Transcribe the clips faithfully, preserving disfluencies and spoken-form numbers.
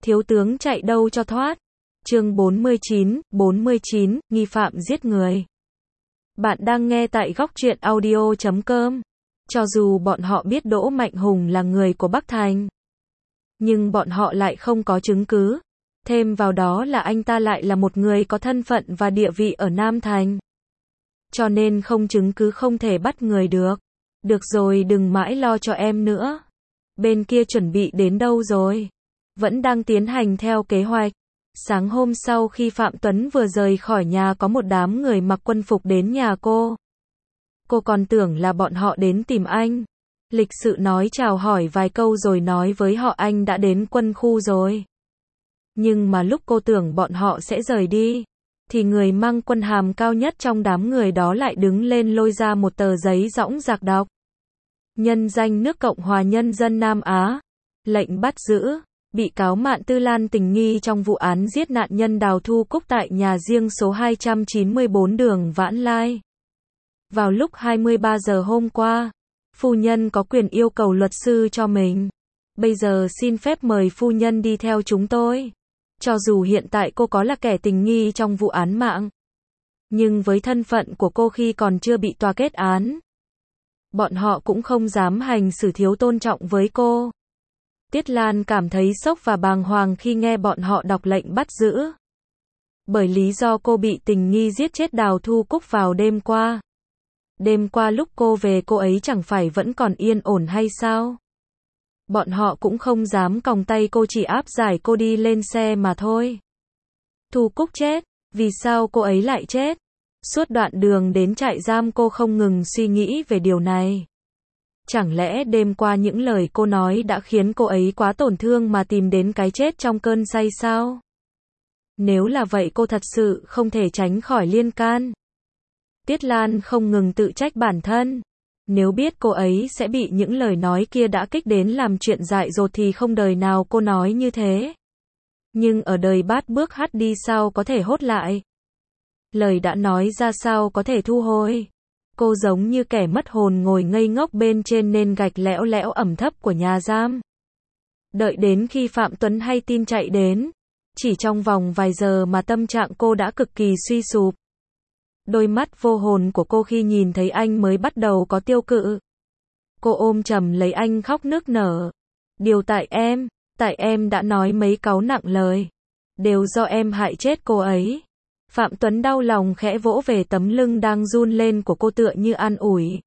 thiếu tướng chạy đâu cho thoát. Chương bốn mươi chín, bốn mươi chín, nghi phạm giết người. Bạn đang nghe tại góc truyện audio chấm com. Cho dù bọn họ biết Đỗ Mạnh Hùng là người của Bắc Thành, nhưng bọn họ lại không có chứng cứ. Thêm vào đó là anh ta lại là một người có thân phận và địa vị ở Nam Thành. Cho nên không chứng cứ không thể bắt người được. Được rồi, đừng mãi lo cho em nữa. Bên kia chuẩn bị đến đâu rồi? Vẫn đang tiến hành theo kế hoạch. Sáng hôm sau khi Phạm Tuấn vừa rời khỏi nhà có một đám người mặc quân phục đến nhà cô. Cô còn tưởng là bọn họ đến tìm anh. Lịch sự nói chào hỏi vài câu rồi nói với họ anh đã đến quân khu rồi. Nhưng mà lúc cô tưởng bọn họ sẽ rời đi, thì người mang quân hàm cao nhất trong đám người đó lại đứng lên lôi ra một tờ giấy dõng dạc đọc. Nhân danh nước Cộng hòa Nhân dân Nam Á. Lệnh bắt giữ bị cáo Mạn Tư Lan tình nghi trong vụ án giết nạn nhân Đào Thu Cúc tại nhà riêng số hai trăm chín mươi bốn đường Vãn Lai. Vào lúc hai mươi ba giờ hôm qua, phu nhân có quyền yêu cầu luật sư cho mình. Bây giờ xin phép mời phu nhân đi theo chúng tôi. Cho dù hiện tại cô có là kẻ tình nghi trong vụ án mạng, nhưng với thân phận của cô khi còn chưa bị tòa kết án, bọn họ cũng không dám hành xử thiếu tôn trọng với cô. Tiết Lan cảm thấy sốc và bàng hoàng khi nghe bọn họ đọc lệnh bắt giữ. Bởi lý do cô bị tình nghi giết chết Đào Thu Cúc vào đêm qua. Đêm qua lúc cô về cô ấy chẳng phải vẫn còn yên ổn hay sao? Bọn họ cũng không dám còng tay cô, chỉ áp giải cô đi lên xe mà thôi. Thu Cúc chết, vì sao cô ấy lại chết? Suốt đoạn đường đến trại giam cô không ngừng suy nghĩ về điều này. Chẳng lẽ đêm qua những lời cô nói đã khiến cô ấy quá tổn thương mà tìm đến cái chết trong cơn say sao? Nếu là vậy cô thật sự không thể tránh khỏi liên can. Tiết Lan không ngừng tự trách bản thân. Nếu biết cô ấy sẽ bị những lời nói kia đã kích đến làm chuyện dại dột thì không đời nào cô nói như thế. Nhưng ở đời bát bước hắt đi sao có thể hốt lại? Lời đã nói ra sao có thể thu hồi? Cô giống như kẻ mất hồn ngồi ngây ngốc bên trên nền gạch lẽo lẽo ẩm thấp của nhà giam. Đợi đến khi Phạm Tuấn hay tin chạy đến, chỉ trong vòng vài giờ mà tâm trạng cô đã cực kỳ suy sụp. Đôi mắt vô hồn của cô khi nhìn thấy anh mới bắt đầu có tiêu cự. Cô ôm chầm lấy anh khóc nức nở. Điều tại em, tại em đã nói mấy cáu nặng lời. Đều do em hại chết cô ấy. Phạm Tuấn đau lòng khẽ vỗ về tấm lưng đang run lên của cô tựa như an ủi.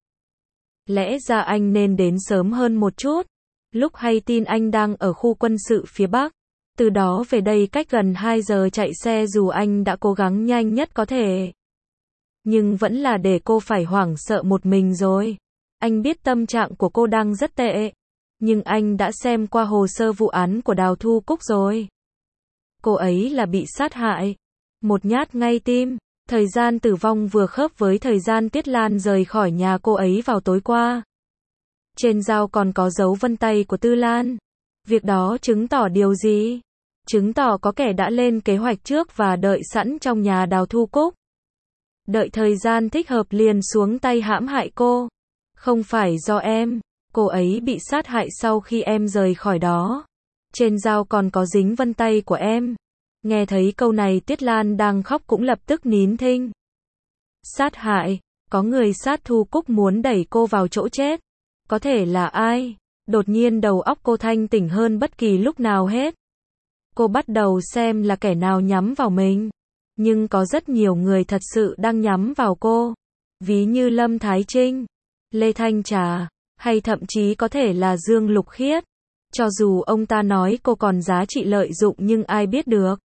Lẽ ra anh nên đến sớm hơn một chút. Lúc hay tin anh đang ở khu quân sự phía Bắc. Từ đó về đây cách gần hai giờ chạy xe dù anh đã cố gắng nhanh nhất có thể. Nhưng vẫn là để cô phải hoảng sợ một mình rồi. Anh biết tâm trạng của cô đang rất tệ. Nhưng anh đã xem qua hồ sơ vụ án của Đào Thu Cúc rồi. Cô ấy là bị sát hại. Một nhát ngay tim. Thời gian tử vong vừa khớp với thời gian Tiết Lan rời khỏi nhà cô ấy vào tối qua. Trên dao còn có dấu vân tay của Tư Lan. Việc đó chứng tỏ điều gì? Chứng tỏ có kẻ đã lên kế hoạch trước và đợi sẵn trong nhà Đào Thu Cúc. Đợi thời gian thích hợp liền xuống tay hãm hại cô. Không phải do em. Cô ấy bị sát hại sau khi em rời khỏi đó. Trên dao còn có dính vân tay của em. Nghe thấy câu này Tiết Lan đang khóc cũng lập tức nín thinh. Sát hại. Có người sát Thu Cúc muốn đẩy cô vào chỗ chết. Có thể là ai? Đột nhiên đầu óc cô thanh tỉnh hơn bất kỳ lúc nào hết. Cô bắt đầu xem là kẻ nào nhắm vào mình. Nhưng có rất nhiều người thật sự đang nhắm vào cô. Ví như Lâm Thái Trinh, Lê Thanh Trà, hay thậm chí có thể là Dương Lục Khiết. Cho dù ông ta nói cô còn giá trị lợi dụng nhưng ai biết được.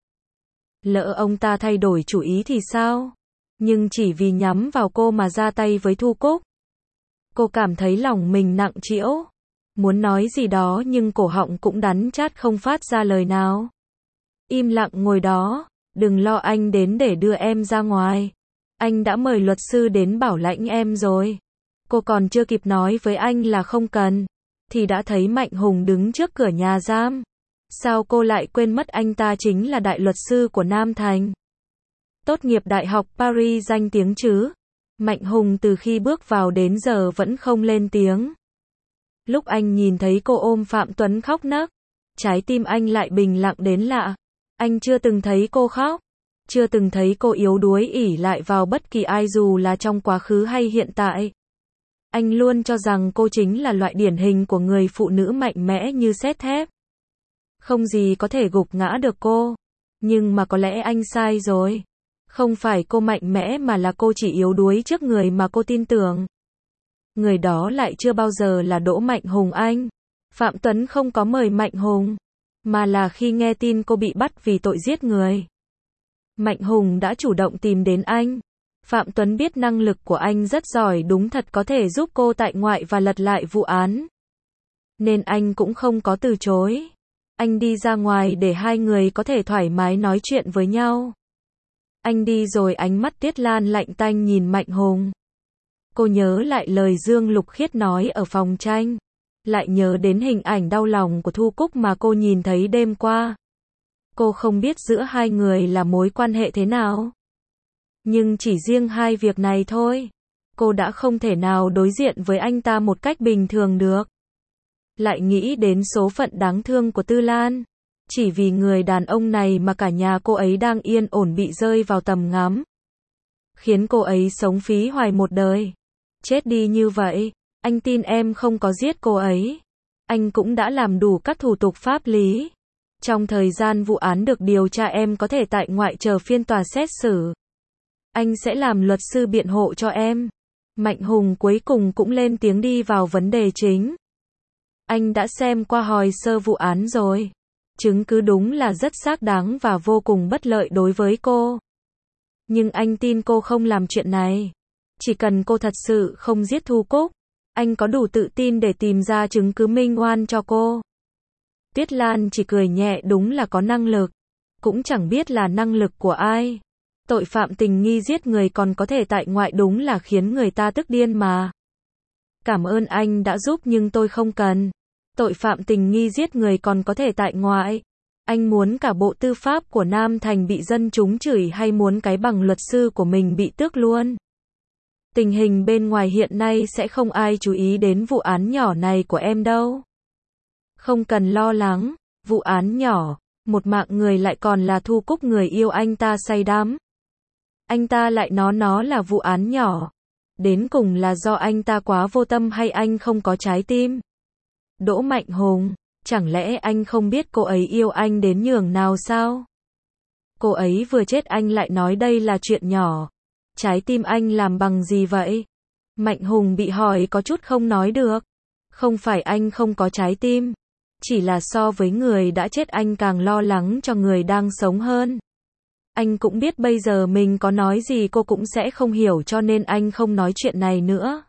Lỡ ông ta thay đổi chủ ý thì sao? Nhưng chỉ vì nhắm vào cô mà ra tay với Thu Cúc. Cô cảm thấy lòng mình nặng trĩu. Muốn nói gì đó nhưng cổ họng cũng đắn chát không phát ra lời nào. Im lặng ngồi đó. Đừng lo, anh đến để đưa em ra ngoài. Anh đã mời luật sư đến bảo lãnh em rồi. Cô còn chưa kịp nói với anh là không cần, thì đã thấy Mạnh Hùng đứng trước cửa nhà giam. Sao cô lại quên mất anh ta chính là đại luật sư của Nam Thành? Tốt nghiệp Đại học Paris danh tiếng chứ? Mạnh Hùng từ khi bước vào đến giờ vẫn không lên tiếng. Lúc anh nhìn thấy cô ôm Phạm Tuấn khóc nấc, trái tim anh lại bình lặng đến lạ. Anh chưa từng thấy cô khóc, chưa từng thấy cô yếu đuối ỷ lại vào bất kỳ ai dù là trong quá khứ hay hiện tại. Anh luôn cho rằng cô chính là loại điển hình của người phụ nữ mạnh mẽ như sét thép. Không gì có thể gục ngã được cô. Nhưng mà có lẽ anh sai rồi. Không phải cô mạnh mẽ mà là cô chỉ yếu đuối trước người mà cô tin tưởng. Người đó lại chưa bao giờ là Đỗ Mạnh Hùng anh. Phạm Tuấn không có mời Mạnh Hùng, mà là khi nghe tin cô bị bắt vì tội giết người. Mạnh Hùng đã chủ động tìm đến anh. Phạm Tuấn biết năng lực của anh rất giỏi, đúng thật có thể giúp cô tại ngoại và lật lại vụ án. Nên anh cũng không có từ chối. Anh đi ra ngoài để hai người có thể thoải mái nói chuyện với nhau. Anh đi rồi ánh mắt Tiết Lan lạnh tanh nhìn Mạnh Hùng. Cô nhớ lại lời Dương Lục Khiết nói ở phòng tranh. Lại nhớ đến hình ảnh đau lòng của Thu Cúc mà cô nhìn thấy đêm qua. Cô không biết giữa hai người là mối quan hệ thế nào. Nhưng chỉ riêng hai việc này thôi, cô đã không thể nào đối diện với anh ta một cách bình thường được. Lại nghĩ đến số phận đáng thương của Tư Lan. Chỉ vì người đàn ông này mà cả nhà cô ấy đang yên ổn bị rơi vào tầm ngắm. Khiến cô ấy sống phí hoài một đời. Chết đi như vậy, anh tin em không có giết cô ấy. Anh cũng đã làm đủ các thủ tục pháp lý. Trong thời gian vụ án được điều tra em có thể tại ngoại chờ phiên tòa xét xử. Anh sẽ làm luật sư biện hộ cho em. Mạnh Hùng cuối cùng cũng lên tiếng đi vào vấn đề chính. Anh đã xem qua hồ sơ vụ án rồi. Chứng cứ đúng là rất xác đáng và vô cùng bất lợi đối với cô. Nhưng anh tin cô không làm chuyện này. Chỉ cần cô thật sự không giết Thu Cúc, anh có đủ tự tin để tìm ra chứng cứ minh oan cho cô. Tiết Lan chỉ cười nhẹ, đúng là có năng lực. Cũng chẳng biết là năng lực của ai. Tội phạm tình nghi giết người còn có thể tại ngoại đúng là khiến người ta tức điên mà. Cảm ơn anh đã giúp nhưng tôi không cần. Tội phạm tình nghi giết người còn có thể tại ngoại. Anh muốn cả bộ tư pháp của Nam Thành bị dân chúng chửi hay muốn cái bằng luật sư của mình bị tước luôn? Tình hình bên ngoài hiện nay sẽ không ai chú ý đến vụ án nhỏ này của em đâu. Không cần lo lắng, vụ án nhỏ, một mạng người lại còn là Thu Cúc người yêu anh ta say đắm. Anh ta lại nói nó là vụ án nhỏ. Đến cùng là do anh ta quá vô tâm hay anh không có trái tim? Đỗ Mạnh Hùng, chẳng lẽ anh không biết cô ấy yêu anh đến nhường nào sao? Cô ấy vừa chết anh lại nói đây là chuyện nhỏ. Trái tim anh làm bằng gì vậy? Mạnh Hùng bị hỏi có chút không nói được. Không phải anh không có trái tim. Chỉ là so với người đã chết anh càng lo lắng cho người đang sống hơn. Anh cũng biết bây giờ mình có nói gì cô cũng sẽ không hiểu cho nên anh không nói chuyện này nữa.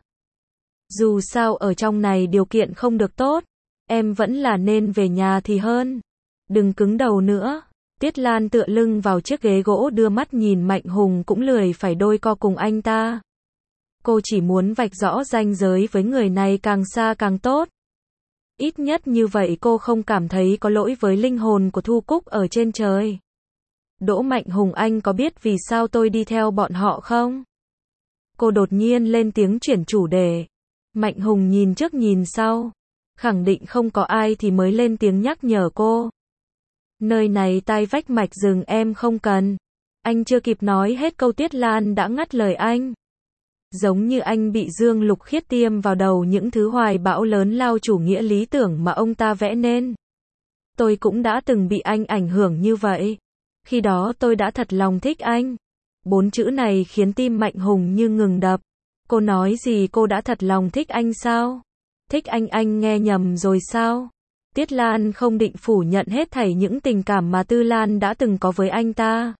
Dù sao ở trong này điều kiện không được tốt. Em vẫn là nên về nhà thì hơn. Đừng cứng đầu nữa. Tiết Lan tựa lưng vào chiếc ghế gỗ đưa mắt nhìn Mạnh Hùng cũng lười phải đôi co cùng anh ta. Cô chỉ muốn vạch rõ ranh giới với người này càng xa càng tốt. Ít nhất như vậy cô không cảm thấy có lỗi với linh hồn của Thu Cúc ở trên trời. Đỗ Mạnh Hùng, anh có biết vì sao tôi đi theo bọn họ không? Cô đột nhiên lên tiếng chuyển chủ đề. Mạnh Hùng nhìn trước nhìn sau. Khẳng định không có ai thì mới lên tiếng nhắc nhở cô. Nơi này tai vách mạch rừng em không cần. Anh chưa kịp nói hết câu Tiết Lan đã ngắt lời anh. Giống như anh bị Dương Lục Khiết tiêm vào đầu những thứ hoài bão lớn lao chủ nghĩa lý tưởng mà ông ta vẽ nên. Tôi cũng đã từng bị anh ảnh hưởng như vậy. Khi đó tôi đã thật lòng thích anh. Bốn chữ này khiến tim Mạnh Hùng như ngừng đập. Cô nói gì cô đã thật lòng thích anh sao? Thích anh anh nghe nhầm rồi sao? Tiết Lan không định phủ nhận hết thảy những tình cảm mà Tư Lan đã từng có với anh ta.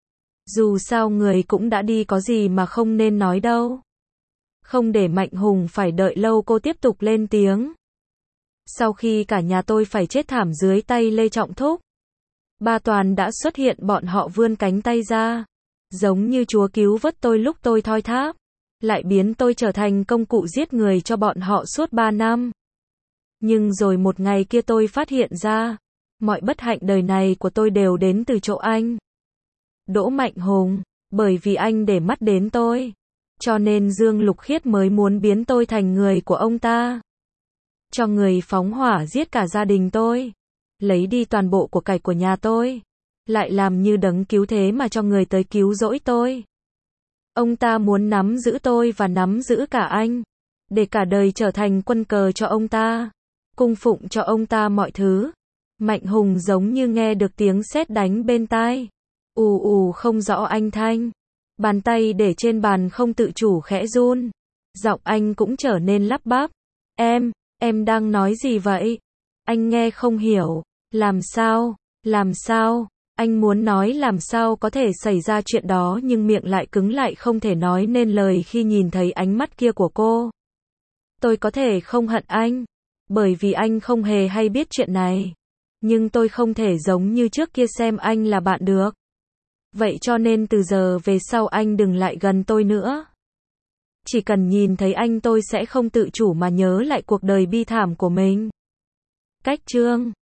Dù sao người cũng đã đi có gì mà không nên nói đâu. Không để Mạnh Hùng phải đợi lâu cô tiếp tục lên tiếng. Sau khi cả nhà tôi phải chết thảm dưới tay Lê Trọng Thúc, ba Toàn đã xuất hiện, bọn họ vươn cánh tay ra. Giống như Chúa cứu vớt tôi lúc tôi thoi thóp. Lại biến tôi trở thành công cụ giết người cho bọn họ suốt ba năm. Nhưng rồi một ngày kia tôi phát hiện ra, mọi bất hạnh đời này của tôi đều đến từ chỗ anh. Đỗ Mạnh Hùng, bởi vì anh để mắt đến tôi, cho nên Dương Lục Khiết mới muốn biến tôi thành người của ông ta. Cho người phóng hỏa giết cả gia đình tôi. lấy đi toàn bộ của cải của nhà tôi, lại làm như đấng cứu thế mà cho người tới cứu rỗi tôi. Ông ta muốn nắm giữ tôi và nắm giữ cả anh, để cả đời trở thành quân cờ cho ông ta, cung phụng cho ông ta mọi thứ. Mạnh Hùng giống như nghe được tiếng sét đánh bên tai. Ù ù không rõ anh thanh. Bàn tay để trên bàn không tự chủ khẽ run. Giọng anh cũng trở nên lắp bắp. Em, em đang nói gì vậy? Anh nghe không hiểu. Làm sao? Làm sao? Anh muốn nói làm sao có thể xảy ra chuyện đó nhưng miệng lại cứng lại không thể nói nên lời khi nhìn thấy ánh mắt kia của cô. Tôi có thể không hận anh, bởi vì anh không hề hay biết chuyện này. Nhưng tôi không thể giống như trước kia xem anh là bạn được. Vậy cho nên từ giờ về sau anh đừng lại gần tôi nữa. Chỉ cần nhìn thấy anh tôi sẽ không tự chủ mà nhớ lại cuộc đời bi thảm của mình. Cách chương